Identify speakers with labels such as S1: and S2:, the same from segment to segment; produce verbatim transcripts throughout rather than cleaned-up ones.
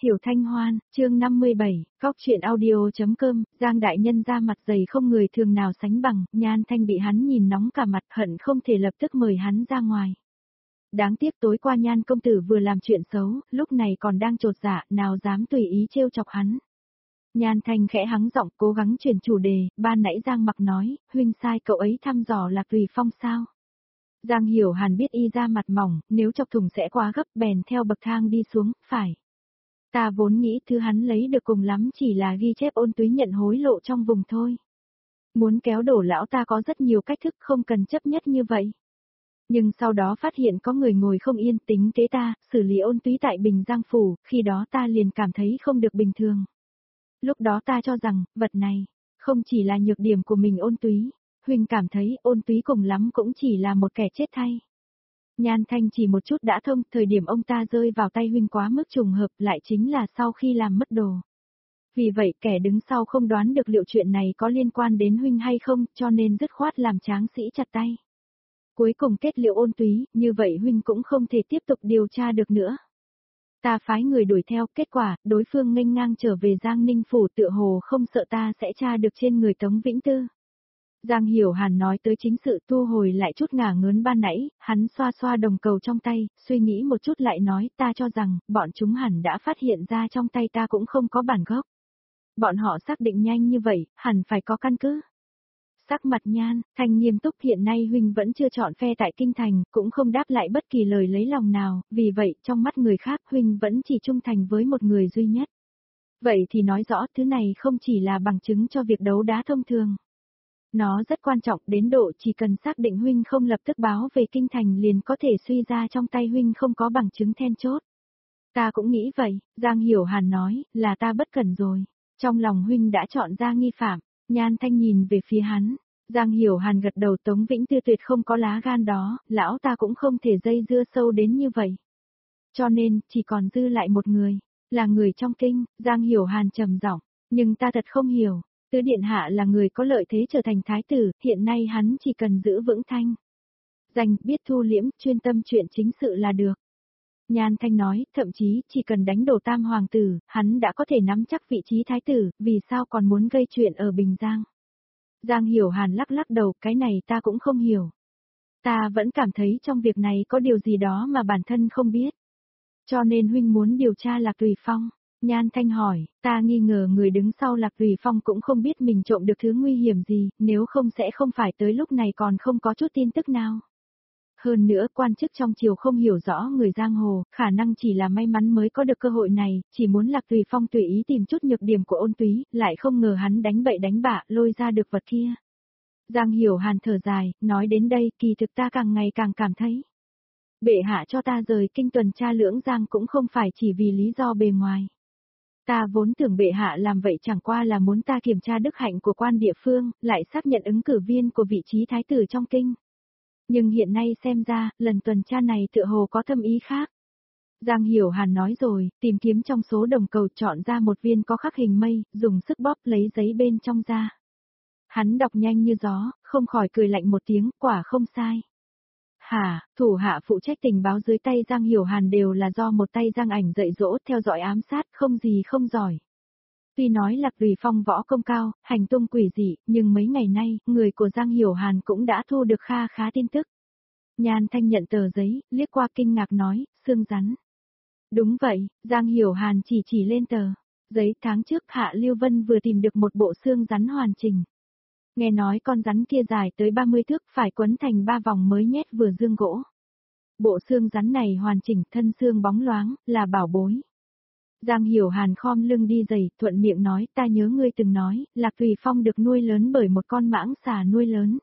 S1: Hiểu Thanh Hoan, chương năm mươi bảy, góc truyện audio.com, Giang đại nhân ra mặt dày không người thường nào sánh bằng, Nhan Thanh bị hắn nhìn nóng cả mặt hận không thể lập tức mời hắn ra ngoài. Đáng tiếc tối qua Nhan công tử vừa làm chuyện xấu, lúc này còn đang trột dạ, nào dám tùy ý trêu chọc hắn. Nhan Thanh khẽ hắng giọng cố gắng chuyển chủ đề, ban nãy Giang Mặc nói, huynh sai cậu ấy thăm dò Lạc Tùy Phong sao? Giang Hiểu Hàn biết y ra mặt mỏng, nếu chọc thủng sẽ quá gấp bèn theo bậc thang đi xuống, phải. Ta vốn nghĩ thứ hắn lấy được cùng lắm chỉ là ghi chép Ôn Túy nhận hối lộ trong vùng thôi. Muốn kéo đổ lão ta có rất nhiều cách thức không cần chấp nhất như vậy. Nhưng sau đó phát hiện có người ngồi không yên tính kế ta, xử lý Ôn Túy tại Bình Giang Phủ, khi đó ta liền cảm thấy không được bình thường. Lúc đó ta cho rằng, vật này, không chỉ là nhược điểm của mình Ôn Túy, huynh cảm thấy Ôn Túy cùng lắm cũng chỉ là một kẻ chết thay. Nhan Thanh chỉ một chút đã thông, thời điểm ông ta rơi vào tay huynh quá mức trùng hợp lại chính là sau khi làm mất đồ. Vì vậy kẻ đứng sau không đoán được liệu chuyện này có liên quan đến huynh hay không, cho nên dứt khoát làm tráng sĩ chặt tay. Cuối cùng kết liễu Ôn Túy, như vậy huynh cũng không thể tiếp tục điều tra được nữa. Ta phái người đuổi theo, kết quả, đối phương nghênh ngang trở về Giang Ninh Phủ tựa hồ không sợ ta sẽ tra được trên người Tống Vĩnh Tư. Giang Hiểu Hàn nói tới chính sự thu hồi lại chút ngả ngớn ban nãy, hắn xoa xoa đồng cầu trong tay, suy nghĩ một chút lại nói ta cho rằng, bọn chúng hẳn đã phát hiện ra trong tay ta cũng không có bản gốc. Bọn họ xác định nhanh như vậy, hẳn phải có căn cứ. Sắc mặt Nhan Thanh nghiêm túc, hiện nay huynh vẫn chưa chọn phe tại Kinh Thành, cũng không đáp lại bất kỳ lời lấy lòng nào, vì vậy trong mắt người khác huynh vẫn chỉ trung thành với một người duy nhất. Vậy thì nói rõ thứ này không chỉ là bằng chứng cho việc đấu đá thông thường. Nó rất quan trọng đến độ chỉ cần xác định huynh không lập tức báo về Kinh Thành liền có thể suy ra trong tay huynh không có bằng chứng then chốt. Ta cũng nghĩ vậy, Giang Hiểu Hàn nói, là ta bất cẩn rồi. Trong lòng huynh đã chọn ra nghi phạm. Nhan Thanh nhìn về phía hắn. Giang Hiểu Hàn gật đầu, Tống Vĩnh Tư tuyệt không có lá gan đó, lão ta cũng không thể dây dưa sâu đến như vậy. Cho nên, chỉ còn dư lại một người, là người trong kinh. Giang Hiểu Hàn trầm giọng, nhưng ta thật không hiểu. Tứ điện hạ là người có lợi thế trở thành thái tử, hiện nay hắn chỉ cần giữ vững thanh danh, biết thu liễm, chuyên tâm chuyện chính sự là được. Nhan Thanh nói, thậm chí chỉ cần đánh đổ tam hoàng tử, hắn đã có thể nắm chắc vị trí thái tử, vì sao còn muốn gây chuyện ở Bình Giang. Giang Hiểu Hàn lắc lắc đầu, cái này ta cũng không hiểu. Ta vẫn cảm thấy trong việc này có điều gì đó mà bản thân không biết. Cho nên huynh muốn điều tra Lạc Tùy Phong. Nhan Thanh hỏi, ta nghi ngờ người đứng sau Lạc Tùy Phong cũng không biết mình trộm được thứ nguy hiểm gì, nếu không sẽ không phải tới lúc này còn không có chút tin tức nào. Hơn nữa quan chức trong triều không hiểu rõ người giang hồ, khả năng chỉ là may mắn mới có được cơ hội này, chỉ muốn Lạc Tùy Phong tùy ý tìm chút nhược điểm của Ôn Túy, lại không ngờ hắn đánh bậy đánh bạ lôi ra được vật kia. Giang Hiểu Hàn thở dài, nói đến đây kỳ thực ta càng ngày càng cảm thấy. Bệ hạ cho ta rời kinh tuần tra Lưỡng Giang cũng không phải chỉ vì lý do bề ngoài. Ta vốn tưởng bệ hạ làm vậy chẳng qua là muốn ta kiểm tra đức hạnh của quan địa phương, lại xác nhận ứng cử viên của vị trí thái tử trong kinh. Nhưng hiện nay xem ra, lần tuần tra này tựa hồ có thâm ý khác. Giang Hiểu Hàn nói rồi, tìm kiếm trong số đồng cầu chọn ra một viên có khắc hình mây, dùng sức bóp lấy giấy bên trong ra. Hắn đọc nhanh như gió, không khỏi cười lạnh một tiếng, quả không sai. Hả, thủ hạ phụ trách tình báo dưới tay Giang Hiểu Hàn đều là do một tay Giang Ảnh dạy dỗ theo dõi ám sát, không gì không giỏi. Tuy nói Lạc Tùy Phong võ công cao, hành tung quỷ dị, nhưng mấy ngày nay, người của Giang Hiểu Hàn cũng đã thu được kha khá tin tức. Nhan Thanh nhận tờ giấy, liếc qua kinh ngạc nói, xương rắn. Đúng vậy, Giang Hiểu Hàn chỉ chỉ lên tờ giấy, tháng trước Hạ Lưu Vân vừa tìm được một bộ xương rắn hoàn chỉnh. Nghe nói con rắn kia dài tới ba mươi thước, phải quấn thành ba vòng mới nhét vừa dương gỗ. Bộ xương rắn này hoàn chỉnh, thân xương bóng loáng, là bảo bối. Giang Hiểu Hàn khom lưng đi giày, thuận miệng nói, ta nhớ ngươi từng nói, Lạc Tùy Phong được nuôi lớn bởi một con mãng xà nuôi lớn.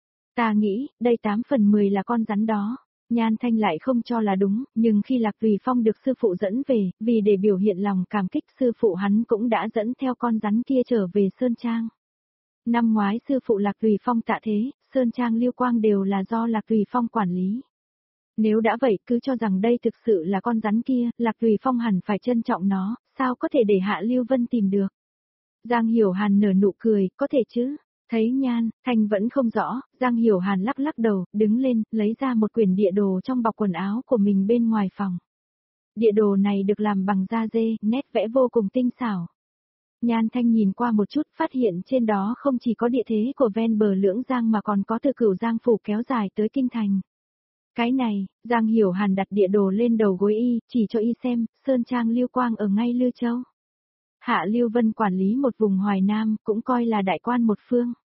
S1: Ta nghĩ, đây tám phần mười là con rắn đó. Nhan Thanh lại không cho là đúng, nhưng khi Lạc Tùy Phong được sư phụ dẫn về, vì để biểu hiện lòng cảm kích sư phụ hắn cũng đã dẫn theo con rắn kia trở về Sơn Trang. Năm ngoái sư phụ Lạc Tùy Phong tạ thế, Sơn Trang Liêu Quang đều là do Lạc Tùy Phong quản lý. Nếu đã vậy cứ cho rằng đây thực sự là con rắn kia, Lạc Tùy Phong hẳn phải trân trọng nó, sao có thể để Hạ Lưu Vân tìm được. Giang Hiểu Hàn nở nụ cười, có thể chứ. Thấy Nhan Thanh vẫn không rõ, Giang Hiểu Hàn lắc lắc đầu, đứng lên, lấy ra một quyển địa đồ trong bọc quần áo của mình bên ngoài phòng. Địa đồ này được làm bằng da dê, nét vẽ vô cùng tinh xảo. Nhan Thanh nhìn qua một chút, phát hiện trên đó không chỉ có địa thế của ven bờ Lưỡng Giang mà còn có từ Cửu Giang phủ kéo dài tới kinh thành. Cái này, Giang Hiểu Hàn đặt địa đồ lên đầu gối y, chỉ cho y xem, Sơn Trang Lưu Quang ở ngay Lư Châu. Hạ Lưu Vân quản lý một vùng Hoài Nam, cũng coi là đại quan một phương.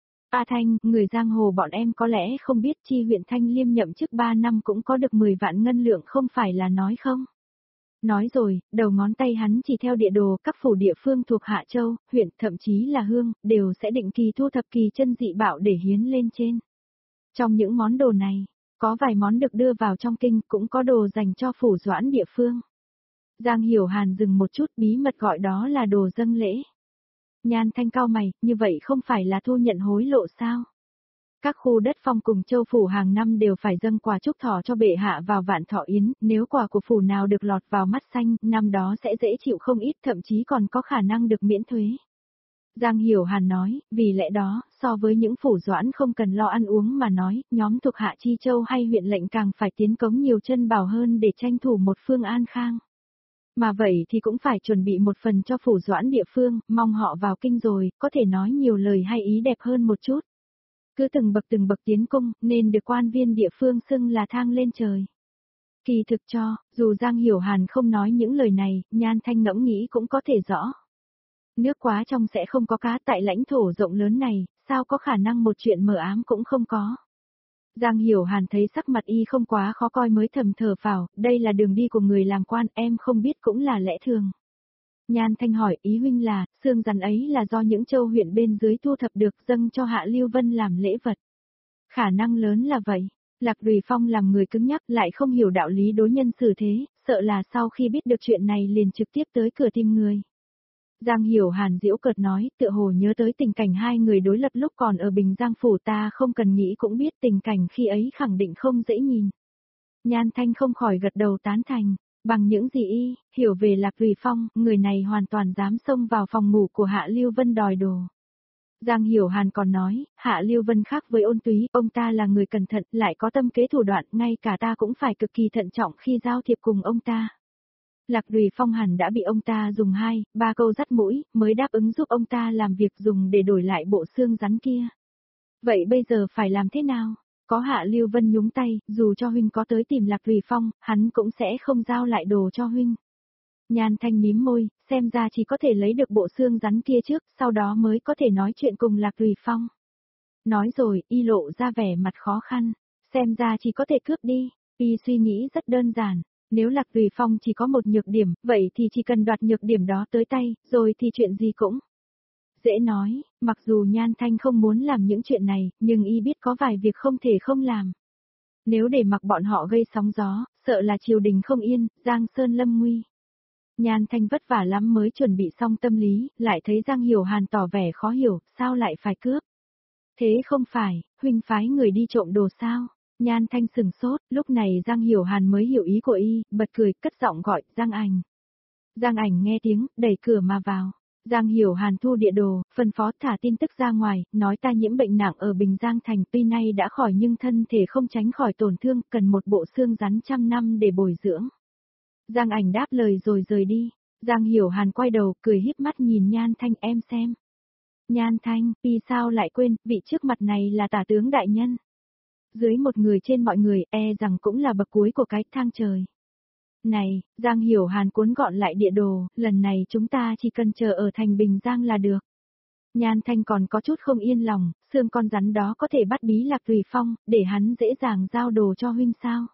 S1: A Thanh, người giang hồ bọn em có lẽ không biết chi huyện Thanh Liêm nhậm chức ba năm cũng có được mười vạn ngân lượng không phải là nói không? Nói rồi, đầu ngón tay hắn chỉ theo địa đồ các phủ địa phương thuộc Hạ Châu, huyện, thậm chí là Hương, đều sẽ định kỳ thu thập kỳ chân dị bảo để hiến lên trên. Trong những món đồ này, có vài món được đưa vào trong kinh, cũng có đồ dành cho phủ doãn địa phương. Giang Hiểu Hàn dừng một chút, bí mật gọi đó là đồ dâng lễ. Nhan Thanh cau mày, như vậy không phải là thu nhận hối lộ sao? Các khu đất phong cùng châu phủ hàng năm đều phải dâng quà chúc thọ cho bệ hạ vào vạn thọ yến, nếu quà của phủ nào được lọt vào mắt xanh, năm đó sẽ dễ chịu không ít, thậm chí còn có khả năng được miễn thuế. Giang Hiểu Hàn nói, vì lẽ đó, so với những phủ doãn không cần lo ăn uống mà nói, nhóm thuộc Hạ Chi Châu hay huyện lệnh càng phải tiến cống nhiều chân bảo hơn để tranh thủ một phương an khang. Mà vậy thì cũng phải chuẩn bị một phần cho phủ doãn địa phương, mong họ vào kinh rồi, có thể nói nhiều lời hay ý đẹp hơn một chút. Cứ từng bậc từng bậc tiến cung, nên được quan viên địa phương xưng là thang lên trời. Kỳ thực cho, dù Giang Hiểu Hàn không nói những lời này, Nhan Thanh ngẫm nghĩ cũng có thể rõ. Nước quá trong sẽ không có cá, tại lãnh thổ rộng lớn này, sao có khả năng một chuyện mờ ám cũng không có. Giang Hiểu Hàn thấy sắc mặt y không quá khó coi mới thầm thở phào, đây là đường đi của người làm quan, em không biết cũng là lẽ thường. Nhan Thanh hỏi, ý huynh là, xương rắn ấy là do những châu huyện bên dưới thu thập được dâng cho Hạ Lưu Vân làm lễ vật. Khả năng lớn là vậy. Lạc Đùi Phong làm người cứng nhắc lại không hiểu đạo lý đối nhân xử thế, sợ là sau khi biết được chuyện này liền trực tiếp tới cửa tìm người. Giang Hiểu Hàn giễu cợt nói, tựa hồ nhớ tới tình cảnh hai người đối lập lúc còn ở Bình Giang phủ, ta không cần nghĩ cũng biết tình cảnh khi ấy khẳng định không dễ nhìn. Nhan Thanh không khỏi gật đầu tán thành, bằng những gì y hiểu về Lạc Đùi Phong, người này hoàn toàn dám xông vào phòng ngủ của Hạ Lưu Vân đòi đồ. Giang Hiểu Hàn còn nói, Hạ Lưu Vân khác với Ôn Túy, ông ta là người cẩn thận, lại có tâm kế thủ đoạn, ngay cả ta cũng phải cực kỳ thận trọng khi giao thiệp cùng ông ta. Lạc Đùi Phong hẳn đã bị ông ta dùng hai, ba câu dắt mũi, mới đáp ứng giúp ông ta làm việc dùng để đổi lại bộ xương rắn kia. Vậy bây giờ phải làm thế nào? Có Hạ Lưu Vân nhúng tay, dù cho huynh có tới tìm Lạc Đùi Phong, hắn cũng sẽ không giao lại đồ cho huynh. Nhan Thanh mím môi, xem ra chỉ có thể lấy được bộ xương rắn kia trước, sau đó mới có thể nói chuyện cùng Lạc Đùi Phong. Nói rồi, y lộ ra vẻ mặt khó khăn, xem ra chỉ có thể cướp đi. Y suy nghĩ rất đơn giản. Nếu Lạc Đùi Phong chỉ có một nhược điểm, vậy thì chỉ cần đoạt nhược điểm đó tới tay, rồi thì chuyện gì cũng dễ nói, mặc dù Nhan Thanh không muốn làm những chuyện này, nhưng y biết có vài việc không thể không làm. Nếu để mặc bọn họ gây sóng gió, sợ là triều đình không yên, Giang Sơn lâm nguy. Nhan Thanh vất vả lắm mới chuẩn bị xong tâm lý, lại thấy Giang Hiểu Hàn tỏ vẻ khó hiểu, sao lại phải cướp? Thế không phải, huynh phái người đi trộm đồ sao? Nhan Thanh sừng sốt, lúc này Giang Hiểu Hàn mới hiểu ý của y, bật cười, cất giọng gọi, Giang Ảnh. Giang Ảnh nghe tiếng, đẩy cửa mà vào. Giang Hiểu Hàn thu địa đồ, phân phó thả tin tức ra ngoài, nói ta nhiễm bệnh nặng ở Bình Giang Thành, tuy nay đã khỏi nhưng thân thể không tránh khỏi tổn thương, cần một bộ xương rắn trăm năm để bồi dưỡng. Giang Ảnh đáp lời rồi rời đi. Giang Hiểu Hàn quay đầu, cười híp mắt nhìn Nhan Thanh, em xem. Nhan Thanh, vì sao lại quên, vị trước mặt này là tả tướng đại nhân. Dưới một người trên mọi người, e rằng cũng là bậc cuối của cái thang trời. Này, Giang Hiểu Hàn cuốn gọn lại địa đồ, lần này chúng ta chỉ cần chờ ở thành Bình Giang là được. Nhan Thanh còn có chút không yên lòng, xương con rắn đó có thể bắt bí Lạc Đùi Phong, để hắn dễ dàng giao đồ cho huynh sao.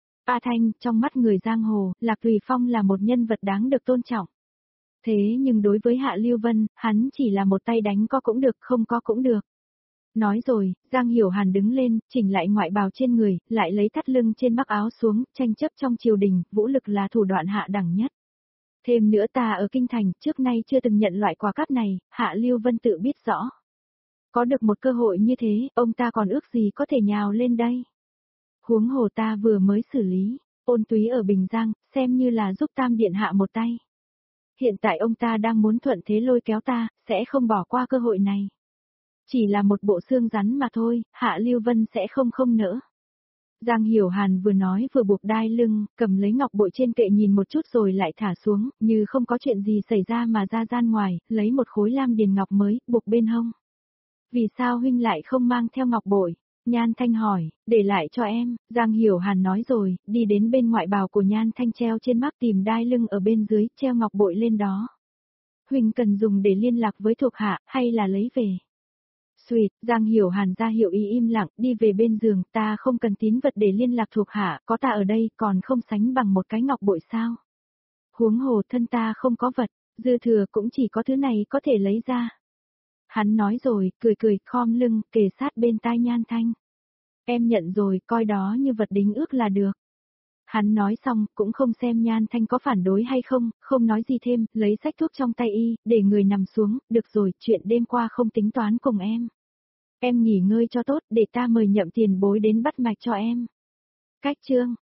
S1: A Thanh, trong mắt người giang hồ, Lạc Đùi Phong là một nhân vật đáng được tôn trọng. Thế nhưng đối với Hạ Lưu Vân, hắn chỉ là một tay đánh có cũng được, không có cũng được. Nói rồi, Giang Hiểu Hàn đứng lên, chỉnh lại ngoại bào trên người, lại lấy thắt lưng trên mắc áo xuống, tranh chấp trong triều đình, vũ lực là thủ đoạn hạ đẳng nhất. Thêm nữa ta ở Kinh Thành, trước nay chưa từng nhận loại quà cáp này, Hạ Lưu Vân tự biết rõ. Có được một cơ hội như thế, ông ta còn ước gì có thể nhào lên đây. Huống hồ ta vừa mới xử lý, Ôn Túy ở Bình Giang, xem như là giúp Tam Điện Hạ một tay. Hiện tại ông ta đang muốn thuận thế lôi kéo ta, sẽ không bỏ qua cơ hội này. Chỉ là một bộ xương rắn mà thôi, Hạ Lưu Vân sẽ không không nỡ. Giang Hiểu Hàn vừa nói vừa buộc đai lưng, cầm lấy ngọc bội trên kệ nhìn một chút rồi lại thả xuống, như không có chuyện gì xảy ra mà ra gian ngoài, lấy một khối lam điền ngọc mới, buộc bên hông. Vì sao huynh lại không mang theo ngọc bội? Nhan Thanh hỏi, để lại cho em, Giang Hiểu Hàn nói rồi, đi đến bên ngoại bào của Nhan Thanh treo trên mác tìm đai lưng ở bên dưới, treo ngọc bội lên đó. Huynh cần dùng để liên lạc với thuộc hạ, hay là lấy về? Xuyệt, Giang Hiểu Hàn ra hiệu ý im lặng, đi về bên giường, ta không cần tín vật để liên lạc thuộc hạ, có ta ở đây còn không sánh bằng một cái ngọc bội sao? Huống hồ thân ta không có vật, dư thừa cũng chỉ có thứ này có thể lấy ra. Hắn nói rồi, cười cười, khom lưng, kề sát bên tai Nhan Thanh. Em nhận rồi, coi đó như vật đính ước là được. Hắn nói xong, cũng không xem Nhan Thanh có phản đối hay không, không nói gì thêm, lấy sách thuốc trong tay y, để người nằm xuống, được rồi, chuyện đêm qua không tính toán cùng em. Em nghỉ ngơi cho tốt, để ta mời Nhậm tiền bối đến bắt mạch cho em. Cách chương